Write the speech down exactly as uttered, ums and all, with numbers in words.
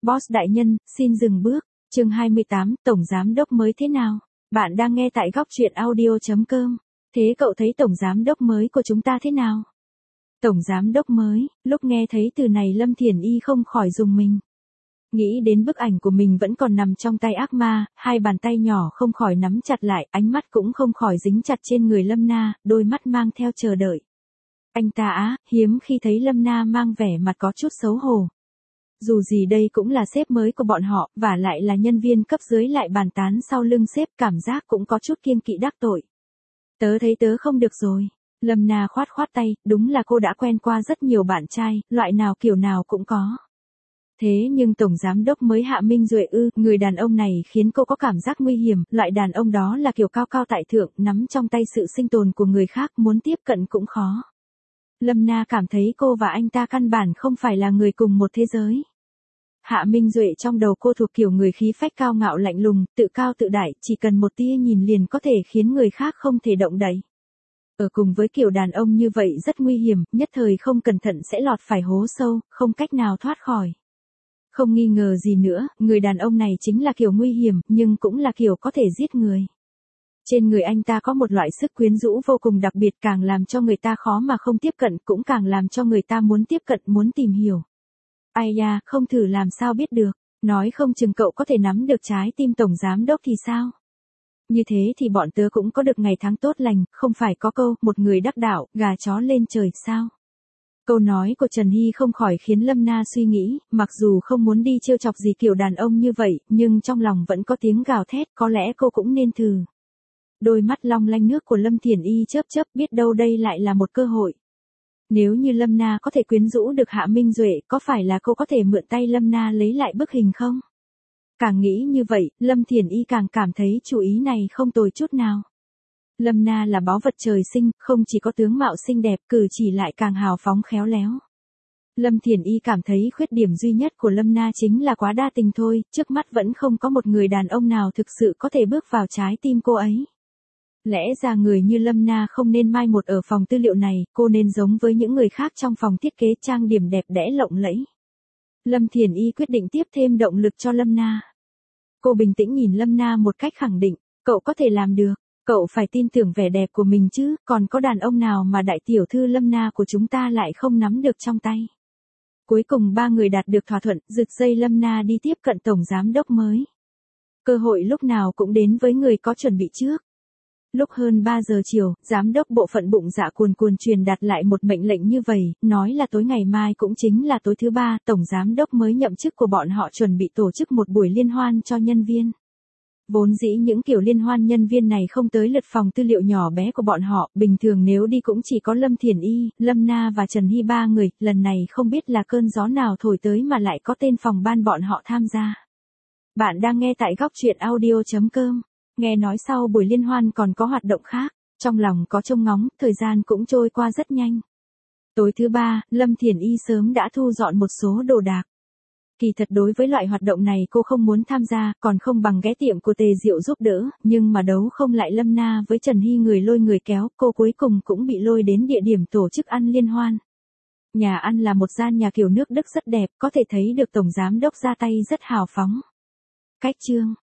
Boss đại nhân, xin dừng bước. Chương hai mươi tám, Tổng Giám đốc mới thế nào? Bạn đang nghe tại góc truyện audio chấm com. Thế cậu thấy Tổng Giám đốc mới của chúng ta thế nào? Tổng Giám đốc mới, lúc nghe thấy từ này Lâm Thiển Y không khỏi rùng mình. Nghĩ đến bức ảnh của mình vẫn còn nằm trong tay ác ma, hai bàn tay nhỏ không khỏi nắm chặt lại, ánh mắt cũng không khỏi dính chặt trên người Lâm Na, đôi mắt mang theo chờ đợi. Anh ta á, hiếm khi thấy Lâm Na mang vẻ mặt có chút xấu hổ. Dù gì đây cũng là sếp mới của bọn họ, và lại là nhân viên cấp dưới lại bàn tán sau lưng sếp, cảm giác cũng có chút kiêng kỵ đắc tội. Tớ thấy tớ không được rồi. Lâm Na khoát khoát tay, đúng là cô đã quen qua rất nhiều bạn trai, loại nào kiểu nào cũng có. Thế nhưng Tổng Giám đốc mới Hạ Minh Duệ ư, người đàn ông này khiến cô có cảm giác nguy hiểm, loại đàn ông đó là kiểu cao cao tại thượng, nắm trong tay sự sinh tồn của người khác, muốn tiếp cận cũng khó. Lâm Na cảm thấy cô và anh ta căn bản không phải là người cùng một thế giới. Hạ Minh Duệ trong đầu cô thuộc kiểu người khí phách cao ngạo lạnh lùng, tự cao tự đại, chỉ cần một tia nhìn liền có thể khiến người khác không thể động đậy. Ở cùng với kiểu đàn ông như vậy rất nguy hiểm, nhất thời không cẩn thận sẽ lọt phải hố sâu, không cách nào thoát khỏi. Không nghi ngờ gì nữa, người đàn ông này chính là kiểu nguy hiểm, nhưng cũng là kiểu có thể giết người. Trên người anh ta có một loại sức quyến rũ vô cùng đặc biệt, càng làm cho người ta khó mà không tiếp cận, cũng càng làm cho người ta muốn tiếp cận, muốn tìm hiểu. Ai da, không thử làm sao biết được, nói không chừng cậu có thể nắm được trái tim Tổng Giám đốc thì sao? Như thế thì bọn tớ cũng có được ngày tháng tốt lành, không phải có câu, một người đắc đạo, gà chó lên trời sao? Câu nói của Trần Hy không khỏi khiến Lâm Na suy nghĩ, mặc dù không muốn đi trêu chọc gì kiểu đàn ông như vậy, nhưng trong lòng vẫn có tiếng gào thét, có lẽ cô cũng nên thử. Đôi mắt long lanh nước của Lâm Thiển Y chớp chớp, biết đâu đây lại là một cơ hội. Nếu như Lâm Na có thể quyến rũ được Hạ Minh Duệ, có phải là cô có thể mượn tay Lâm Na lấy lại bức hình không? Càng nghĩ như vậy, Lâm Thiển Y càng cảm thấy chủ ý này không tồi chút nào. Lâm Na là báu vật trời sinh, không chỉ có tướng mạo xinh đẹp, cử chỉ lại càng hào phóng khéo léo. Lâm Thiển Y cảm thấy khuyết điểm duy nhất của Lâm Na chính là quá đa tình thôi, trước mắt vẫn không có một người đàn ông nào thực sự có thể bước vào trái tim cô ấy. Lẽ ra người như Lâm Na không nên mai một ở phòng tư liệu này, cô nên giống với những người khác trong phòng thiết kế trang điểm đẹp đẽ lộng lẫy. Lâm Thiển Y quyết định tiếp thêm động lực cho Lâm Na. Cô bình tĩnh nhìn Lâm Na một cách khẳng định, cậu có thể làm được, cậu phải tin tưởng vẻ đẹp của mình chứ, còn có đàn ông nào mà đại tiểu thư Lâm Na của chúng ta lại không nắm được trong tay. Cuối cùng ba người đạt được thỏa thuận, giật dây Lâm Na đi tiếp cận Tổng Giám đốc mới. Cơ hội lúc nào cũng đến với người có chuẩn bị trước. Lúc hơn ba giờ chiều, giám đốc bộ phận bụng dạ cuồn cuồn truyền đạt lại một mệnh lệnh như vậy, nói là tối ngày mai cũng chính là tối thứ ba, tổng giám đốc mới nhậm chức của bọn họ chuẩn bị tổ chức một buổi liên hoan cho nhân viên. Vốn dĩ những kiểu liên hoan nhân viên này không tới lượt phòng tư liệu nhỏ bé của bọn họ, bình thường nếu đi cũng chỉ có Lâm Thiển Y, Lâm Na và Trần Hy ba người, lần này không biết là cơn gió nào thổi tới mà lại có tên phòng ban bọn họ tham gia. Bạn đang nghe tại góc truyện audio chấm com. Nghe nói sau buổi liên hoan còn có hoạt động khác, trong lòng có trông ngóng, thời gian cũng trôi qua rất nhanh. Tối thứ ba, Lâm Thiển Y sớm đã thu dọn một số đồ đạc. Kỳ thật đối với loại hoạt động này cô không muốn tham gia, còn không bằng ghé tiệm của Tề Diệu giúp đỡ, nhưng mà đấu không lại Lâm Na với Trần Hy người lôi người kéo, cô cuối cùng cũng bị lôi đến địa điểm tổ chức ăn liên hoan. Nhà ăn là một gian nhà kiểu nước Đức rất đẹp, có thể thấy được Tổng Giám đốc ra tay rất hào phóng. Cách chương